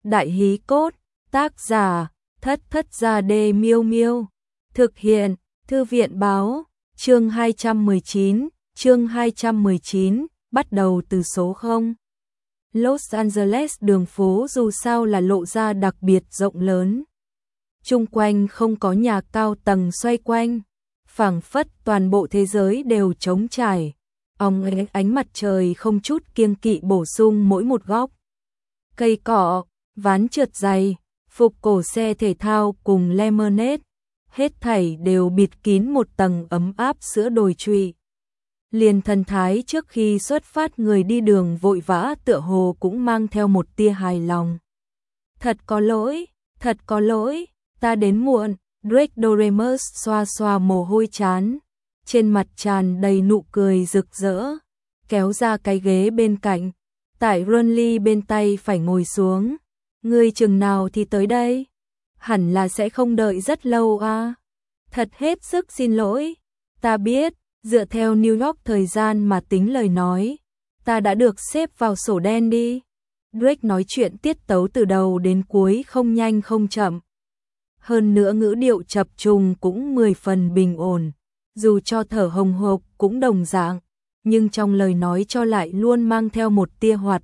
Đại hí cốt, tác giả, Thất Thất Gia Đê Miêu Miêu. Thực hiện, Thư viện báo, chương 219, bắt đầu từ số 0. Los Angeles đường phố dù sao là lộ ra đặc biệt rộng lớn. Chung quanh không có nhà cao tầng xoay quanh, phảng phất toàn bộ thế giới đều trống trải. Ánh mặt trời không chút kiêng kỵ bổ sung mỗi một góc. Cây cỏ, ván trượt dày, phục cổ xe thể thao cùng lemonade, hết thảy đều bịt kín một tầng ấm áp giữa đồi trụy. Liền thần thái trước khi xuất phát người đi đường vội vã tựa hồ cũng mang theo một tia hài lòng. Thật có lỗi, ta đến muộn. Drake Doremus xoa xoa mồ hôi chán, trên mặt tràn đầy nụ cười rực rỡ, kéo ra cái ghế bên cạnh, tại Ronly bên tay phải ngồi xuống. Ngươi chừng nào thì tới đây? Hẳn là sẽ không đợi rất lâu à? Thật hết sức xin lỗi, ta biết, dựa theo New York thời gian mà tính lời nói, ta đã được xếp vào sổ đen đi. Drake nói chuyện tiết tấu từ đầu đến cuối không nhanh không chậm. Hơn nữa ngữ điệu chập trùng cũng 10 phần bình ổn, dù cho thở hồng hộc cũng đồng dạng, nhưng trong lời nói cho lại luôn mang theo một tia hoạt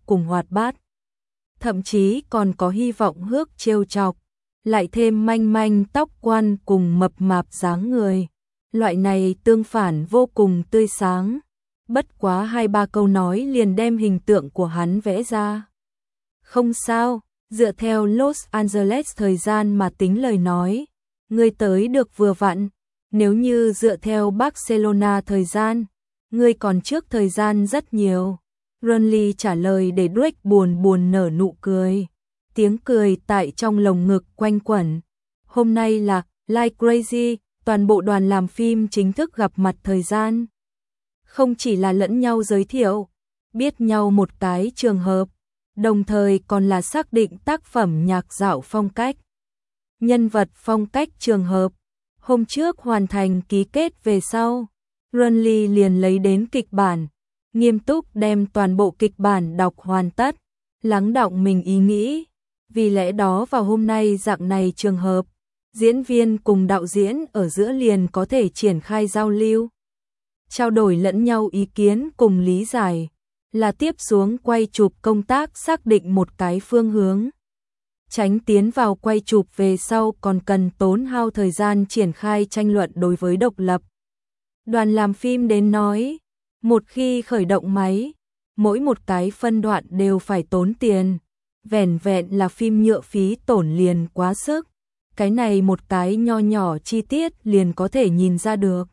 bát. Thậm chí còn có hy vọng hước trêu chọc, lại thêm manh manh tóc quan cùng mập mạp dáng người. Loại này tương phản vô cùng tươi sáng, bất quá 2-3 câu nói liền đem hình tượng của hắn vẽ ra. Không sao, dựa theo Los Angeles thời gian mà tính lời nói, ngươi tới được vừa vặn, nếu như dựa theo Barcelona thời gian, ngươi còn trước thời gian rất nhiều. Ronly trả lời để Drake buồn nở nụ cười, tiếng cười tại trong lồng ngực quanh quẩn. Hôm nay là Like Crazy, toàn bộ đoàn làm phim chính thức gặp mặt thời gian. Không chỉ là lẫn nhau giới thiệu, biết nhau một cái trường hợp, đồng thời còn là xác định tác phẩm nhạc dạo phong cách. Nhân vật phong cách trường hợp, hôm trước hoàn thành ký kết về sau, Ronly liền lấy đến kịch bản, nghiêm túc đem toàn bộ kịch bản đọc hoàn tất, lắng đọng mình ý nghĩ. Vì lẽ đó vào hôm nay dạng này trường hợp, diễn viên cùng đạo diễn ở giữa liền có thể triển khai giao lưu, trao đổi lẫn nhau ý kiến cùng lý giải, là tiếp xuống quay chụp công tác xác định một cái phương hướng. Tránh tiến vào quay chụp về sau còn cần tốn hao thời gian triển khai tranh luận đối với độc lập. Đoàn làm phim đến nói, một khi khởi động máy, mỗi một cái phân đoạn đều phải tốn tiền, vẻn vẹn là phim nhựa phí tổn liền quá sức. Cái này một cái nho nhỏ chi tiết liền có thể nhìn ra được.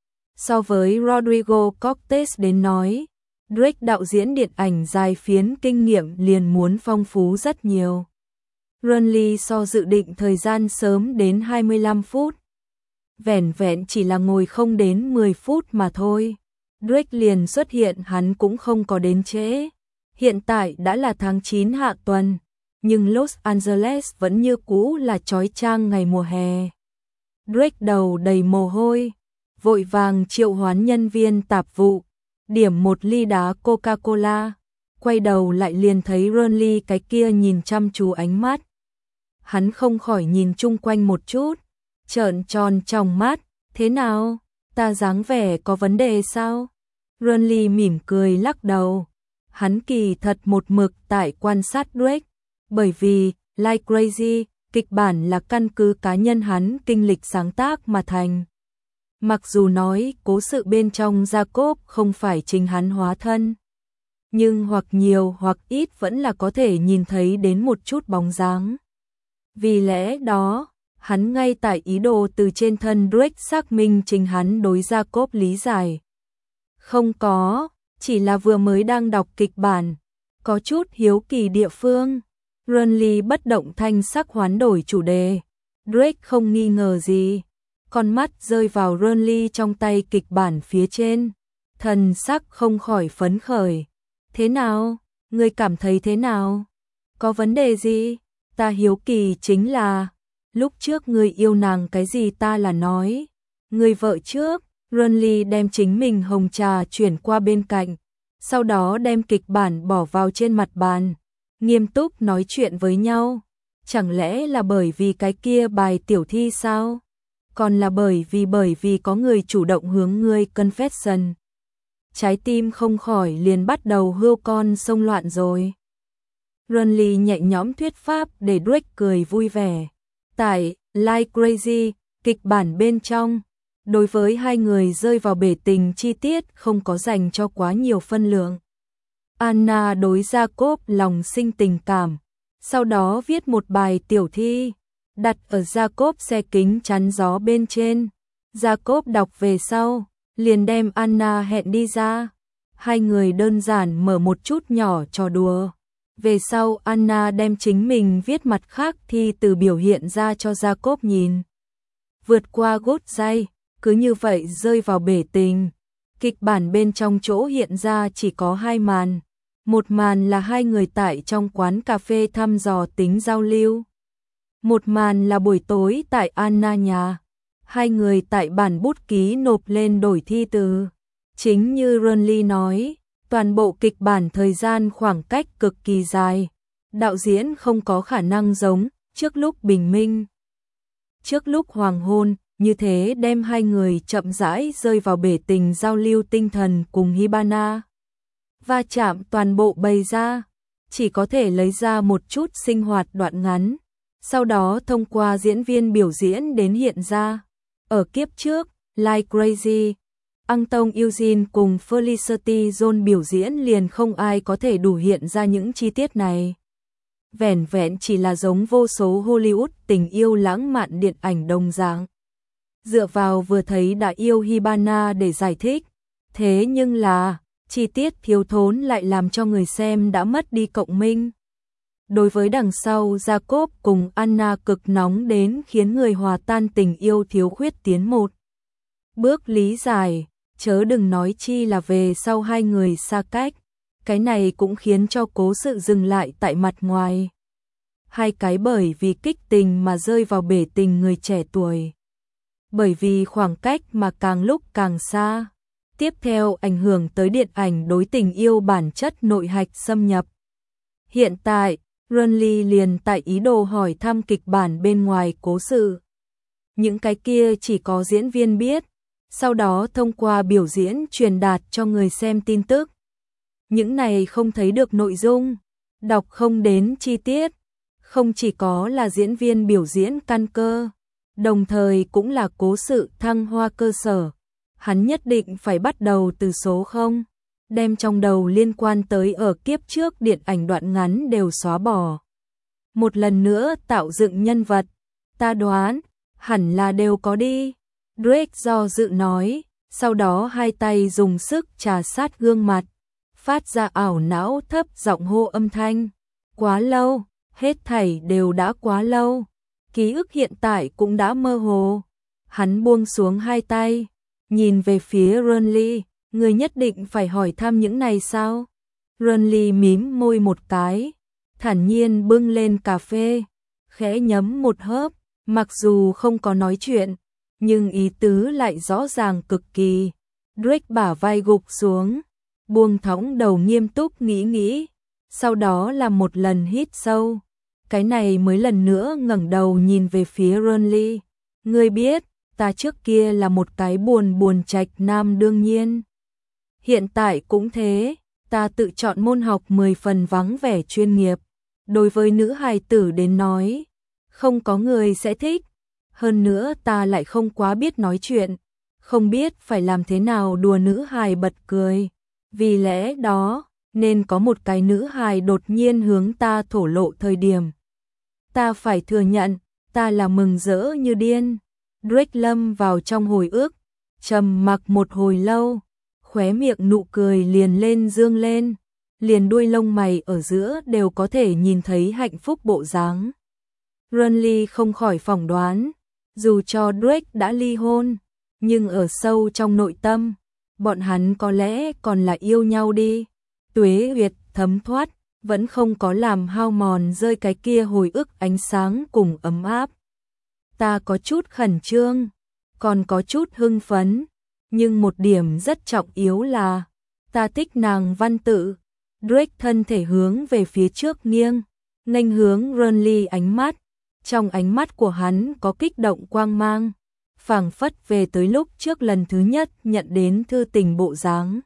So với Rodrigo Cortés đến nói, Drake đạo diễn điện ảnh dài phiến kinh nghiệm liền muốn phong phú rất nhiều. Ronly so dự định thời gian sớm đến 25 phút. Vẻn vẹn chỉ là ngồi không đến 10 phút mà thôi. Drake liền xuất hiện, hắn cũng không có đến trễ. Hiện tại đã là tháng 9 hạ tuần, nhưng Los Angeles vẫn như cũ là chói chang ngày mùa hè. Drake đầu đầy mồ hôi, vội vàng triệu hoán nhân viên tạp vụ, điểm một ly đá Coca-Cola, quay đầu lại liền thấy Ronly cái kia nhìn chăm chú ánh mắt. Hắn không khỏi nhìn chung quanh một chút, trợn tròn tròng mắt, thế nào, ta dáng vẻ có vấn đề sao? Ronly mỉm cười lắc đầu, hắn kỳ thật một mực tại quan sát Drake, bởi vì Like Crazy, kịch bản là căn cứ cá nhân hắn kinh lịch sáng tác mà thành. Mặc dù nói cố sự bên trong Jacob không phải chính hắn hóa thân, nhưng hoặc nhiều hoặc ít vẫn là có thể nhìn thấy đến một chút bóng dáng. Vì lẽ đó, hắn ngay tại ý đồ từ trên thân Drake xác minh chính hắn đối Jacob lý giải. Không có, chỉ là vừa mới đang đọc kịch bản, có chút hiếu kỳ địa phương. Ronly bất động thanh sắc hoán đổi chủ đề. Drake không nghi ngờ gì, con mắt rơi vào Ronly trong tay kịch bản phía trên, thần sắc không khỏi phấn khởi. Thế nào? Ngươi cảm thấy thế nào? Có vấn đề gì? Ta hiếu kỳ chính là, lúc trước ngươi yêu nàng cái gì ta là nói. Người vợ trước, Ronly đem chính mình hồng trà chuyển qua bên cạnh, sau đó đem kịch bản bỏ vào trên mặt bàn. nghiêm túc nói chuyện với nhau. Chẳng lẽ là bởi vì cái kia bài tiểu thi sao? Còn là bởi vì có người chủ động hướng ngươi confession. Trái tim không khỏi liền bắt đầu hươu con sông loạn rồi. Runley nhẹ nhõm thuyết pháp để Drake cười vui vẻ. Tại Like Crazy, kịch bản bên trong, đối với hai người rơi vào bể tình chi tiết không có dành cho quá nhiều phân lượng. Anna đối Jacob lòng sinh tình cảm, sau đó viết một bài tiểu thi, đặt ở Jacob xe kính chắn gió bên trên. Jacob đọc về sau, liền đem Anna hẹn đi ra. Hai người đơn giản mở một chút nhỏ trò đùa. Về sau Anna đem chính mình viết mặt khác thi từ biểu hiện ra cho Jacob nhìn. Vượt qua gốt dây, cứ như vậy rơi vào bể tình. Kịch bản bên trong chỗ hiện ra chỉ có hai màn. Một màn là hai người tại trong quán cà phê thăm dò tính giao lưu. Một màn là buổi tối tại Anna nhà. Hai người tại bản bút ký nộp lên đổi thi từ. Chính như Runley nói, toàn bộ kịch bản thời gian khoảng cách cực kỳ dài. Đạo diễn không có khả năng giống trước lúc bình minh, trước lúc hoàng hôn, như thế đem hai người chậm rãi rơi vào bể tình giao lưu tinh thần cùng Hibana. Va chạm toàn bộ bày ra, chỉ có thể lấy ra một chút sinh hoạt đoạn ngắn, sau đó thông qua diễn viên biểu diễn đến hiện ra. Ở kiếp trước, Like Crazy, Anton Eugene cùng Felicity Jones biểu diễn liền không ai có thể đủ hiện ra những chi tiết này. Vẻn vẹn chỉ là giống vô số Hollywood tình yêu lãng mạn điện ảnh đồng dạng. Dựa vào vừa thấy đã yêu Hibana để giải thích, thế nhưng là chi tiết thiếu thốn lại làm cho người xem đã mất đi cộng minh. Đối với đằng sau Jacob cùng Anna cực nóng đến khiến người hòa tan tình yêu thiếu khuyết tiến một bước lý giải, chớ đừng nói chi là về sau hai người xa cách. Cái này cũng khiến cho cố sự dừng lại tại mặt ngoài. Hai cái bởi vì kích tình mà rơi vào bể tình người trẻ tuổi. Bởi vì khoảng cách mà càng lúc càng xa. Tiếp theo ảnh hưởng tới điện ảnh đối tình yêu bản chất nội hạch xâm nhập. Hiện tại, Runley liền tại ý đồ hỏi thăm kịch bản bên ngoài cố sự. Những cái kia chỉ có diễn viên biết, sau đó thông qua biểu diễn truyền đạt cho người xem tin tức. Những này không thấy được nội dung, đọc không đến chi tiết, không chỉ có là diễn viên biểu diễn căn cơ, đồng thời cũng là cố sự thăng hoa cơ sở. Hắn nhất định phải bắt đầu từ số 0, đem trong đầu liên quan tới ở kiếp trước điện ảnh đoạn ngắn đều xóa bỏ. Một lần nữa tạo dựng nhân vật, ta đoán, hẳn là đều có đi. Drake do dự nói, sau đó hai tay dùng sức trà sát gương mặt, phát ra ảo não thấp giọng hô âm thanh. Quá lâu, hết thảy đều đã quá lâu, ký ức hiện tại cũng đã mơ hồ. Hắn buông xuống hai tay, nhìn về phía Runley, người nhất định phải hỏi thăm những này sao? Runley mím môi một cái, thản nhiên bưng lên cà phê, khẽ nhấm một hớp, mặc dù không có nói chuyện, nhưng ý tứ lại rõ ràng cực kỳ. Drake bả vai gục xuống, buông thõng đầu nghiêm túc nghĩ, sau đó là một lần hít sâu. Cái này mới lần nữa ngẩng đầu nhìn về phía Runley. Ngươi biết, ta trước kia là một cái buồn trạch nam đương nhiên. Hiện tại cũng thế, ta tự chọn môn học 10 phần vắng vẻ chuyên nghiệp. Đối với nữ hài tử đến nói, không có người sẽ thích. Hơn nữa ta lại không quá biết nói chuyện, không biết phải làm thế nào đùa nữ hài bật cười. Vì lẽ đó, nên có một cái nữ hài đột nhiên hướng ta thổ lộ thời điểm. Ta phải thừa nhận, ta là mừng rỡ như điên. Drake lâm vào trong hồi ức, trầm mặc một hồi lâu, khóe miệng nụ cười liền lên dương lên, liền đuôi lông mày ở giữa đều có thể nhìn thấy hạnh phúc bộ dáng. Runley không khỏi phỏng đoán, dù cho Drake đã ly hôn, nhưng ở sâu trong nội tâm, bọn hắn có lẽ còn là yêu nhau đi. Tuế huyệt thấm thoát, vẫn không có làm hao mòn rơi cái kia hồi ức ánh sáng cùng ấm áp. Ta có chút khẩn trương, còn có chút hưng phấn, nhưng một điểm rất trọng yếu là ta thích nàng văn tự. Drake thân thể hướng về phía trước nghiêng, nghênh hướng Renly ánh mắt. Trong ánh mắt của hắn có kích động quang mang, phảng phất về tới lúc trước lần thứ nhất nhận đến thư tình bộ dáng.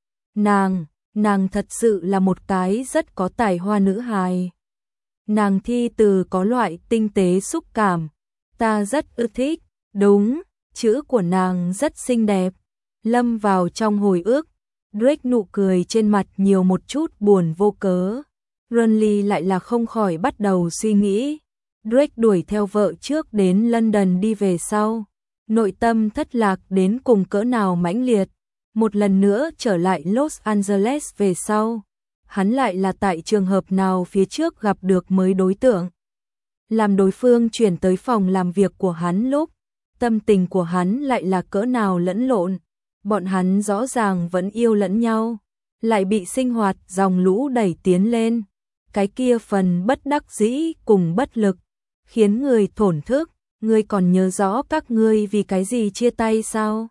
Nàng thật sự là một cái rất có tài hoa nữ hài. Nàng thi từ có loại tinh tế xúc cảm, ta rất ưa thích, đúng, chữ của nàng rất xinh đẹp. Lâm vào trong hồi ức, Drake nụ cười trên mặt nhiều một chút buồn vô cớ. Renly lại là không khỏi bắt đầu suy nghĩ. Drake đuổi theo vợ trước đến London đi về sau, nội tâm thất lạc đến cùng cỡ nào mãnh liệt. Một lần nữa trở lại Los Angeles về sau, hắn lại là tại trường hợp nào phía trước gặp được mới đối tượng. Làm đối phương chuyển tới phòng làm việc của hắn lúc, tâm tình của hắn lại là cỡ nào lẫn lộn. Bọn hắn rõ ràng vẫn yêu lẫn nhau, lại bị sinh hoạt dòng lũ đẩy tiến lên. Cái kia phần bất đắc dĩ cùng bất lực, khiến người thổn thức. Ngươi còn nhớ rõ các ngươi vì cái gì chia tay sao?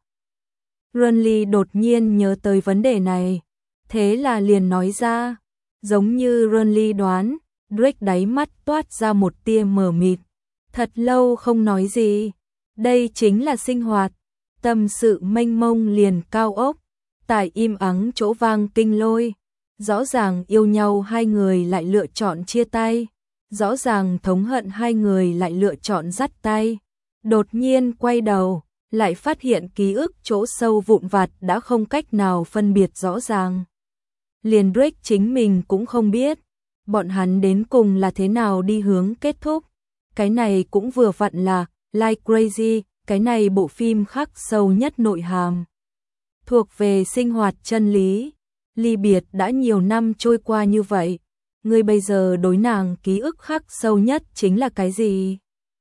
Renly đột nhiên nhớ tới vấn đề này, thế là liền nói ra. Giống như Renly đoán, Drake đáy mắt toát ra một tia mờ mịt. Thật lâu không nói gì, đây chính là sinh hoạt. Tâm sự mênh mông liền cao ốc, tại im ắng chỗ vang kinh lôi. Rõ ràng yêu nhau hai người lại lựa chọn chia tay, rõ ràng thống hận hai người lại lựa chọn dắt tay. Đột nhiên quay đầu, lại phát hiện ký ức chỗ sâu vụn vặt đã không cách nào phân biệt rõ ràng. Liền Drake chính mình cũng không biết, bọn hắn đến cùng là thế nào đi hướng kết thúc. Cái này cũng vừa vặn là Like Crazy, cái này bộ phim khắc sâu nhất nội hàm. Thuộc về sinh hoạt chân lý, ly biệt đã nhiều năm trôi qua như vậy. Ngươi bây giờ đối nàng ký ức khắc sâu nhất chính là cái gì?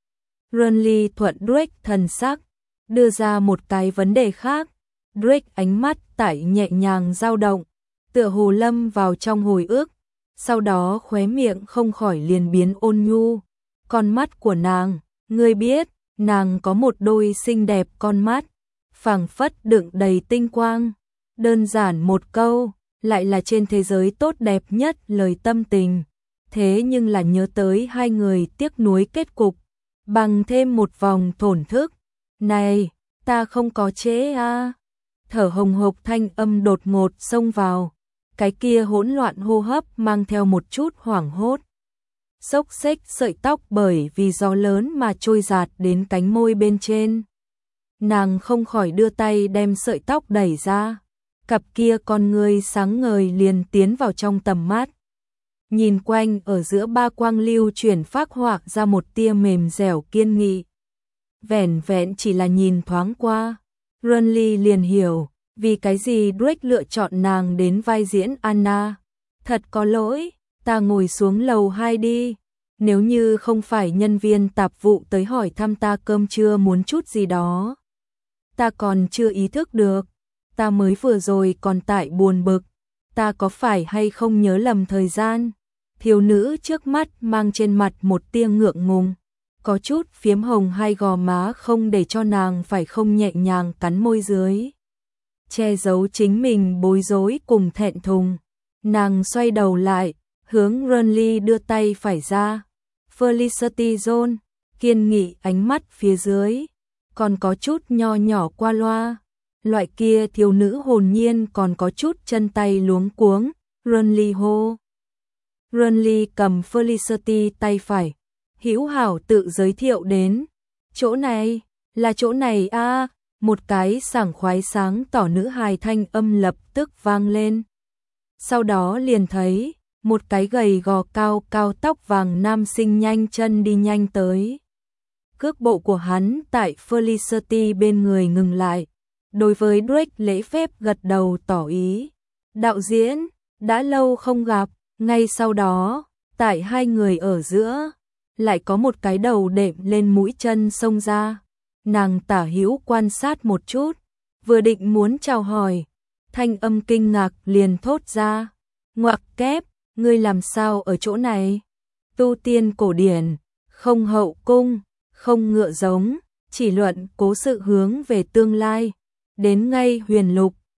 Renly thuận Drake thần sắc, đưa ra một cái vấn đề khác. Drake ánh mắt tải nhẹ nhàng dao động, tựa hồ lâm vào trong hồi ức. Sau đó khóe miệng không khỏi liền biến ôn nhu. Con mắt của nàng, ngươi biết, nàng có một đôi xinh đẹp con mắt, phảng phất đựng đầy tinh quang. Đơn giản một câu, lại là trên thế giới tốt đẹp nhất lời tâm tình. Thế nhưng là nhớ tới hai người tiếc nuối kết cục, bằng thêm một vòng thổn thức. Này, ta không có chế à. Thở hồng hộc thanh âm đột ngột xông vào. Cái kia hỗn loạn hô hấp mang theo một chút hoảng hốt. Xốc xếch sợi tóc bởi vì gió lớn mà trôi dạt đến cánh môi bên trên. Nàng không khỏi đưa tay đem sợi tóc đẩy ra. Cặp kia con ngươi sáng ngời liền tiến vào trong tầm mắt. Nhìn quanh ở giữa ba quang lưu chuyển phác họa ra một tia mềm dẻo kiên nghị. Vẻn vẹn chỉ là nhìn thoáng qua, Renly liền hiểu vì cái gì Drake lựa chọn nàng đến vai diễn Anna. Thật có lỗi, ta ngồi xuống lầu 2 đi. Nếu như không phải nhân viên tạp vụ tới hỏi thăm ta cơm trưa muốn chút gì đó, ta còn chưa ý thức được. Ta mới vừa rồi còn tại buồn bực, ta có phải hay không nhớ lầm thời gian. Thiếu nữ trước mắt mang trên mặt một tia ngượng ngùng, có chút phiếm hồng hai gò má không để cho nàng phải không nhẹ nhàng cắn môi dưới, che giấu chính mình bối rối cùng thẹn thùng. Nàng xoay đầu lại, hướng Renly đưa tay phải ra. Felicity Jones, kiên nghị ánh mắt phía dưới, còn có chút nho nhỏ qua loa. Loại kia thiếu nữ hồn nhiên còn có chút chân tay luống cuống. Renly hô. Renly cầm Felicity tay phải, hữu hảo tự giới thiệu đến. Chỗ này, là chỗ này a. Một cái sảng khoái sáng tỏ nữ hài thanh âm lập tức vang lên. Sau đó liền thấy một cái gầy gò cao cao tóc vàng nam sinh nhanh chân đi nhanh tới. Cước bộ của hắn tại Felicity bên người ngừng lại. Đối với Drake lễ phép gật đầu tỏ ý. Đạo diễn, đã lâu không gặp. Ngay sau đó, tại hai người ở giữa, lại có một cái đầu đệm lên mũi chân xông ra. Nàng tả hữu quan sát một chút, vừa định muốn chào hỏi, thanh âm kinh ngạc liền thốt ra. Ngoặc kép, ngươi làm sao ở chỗ này? Tu tiên cổ điển, không hậu cung, không ngựa giống, chỉ luận cố sự hướng về tương lai. Đến ngay huyền lục,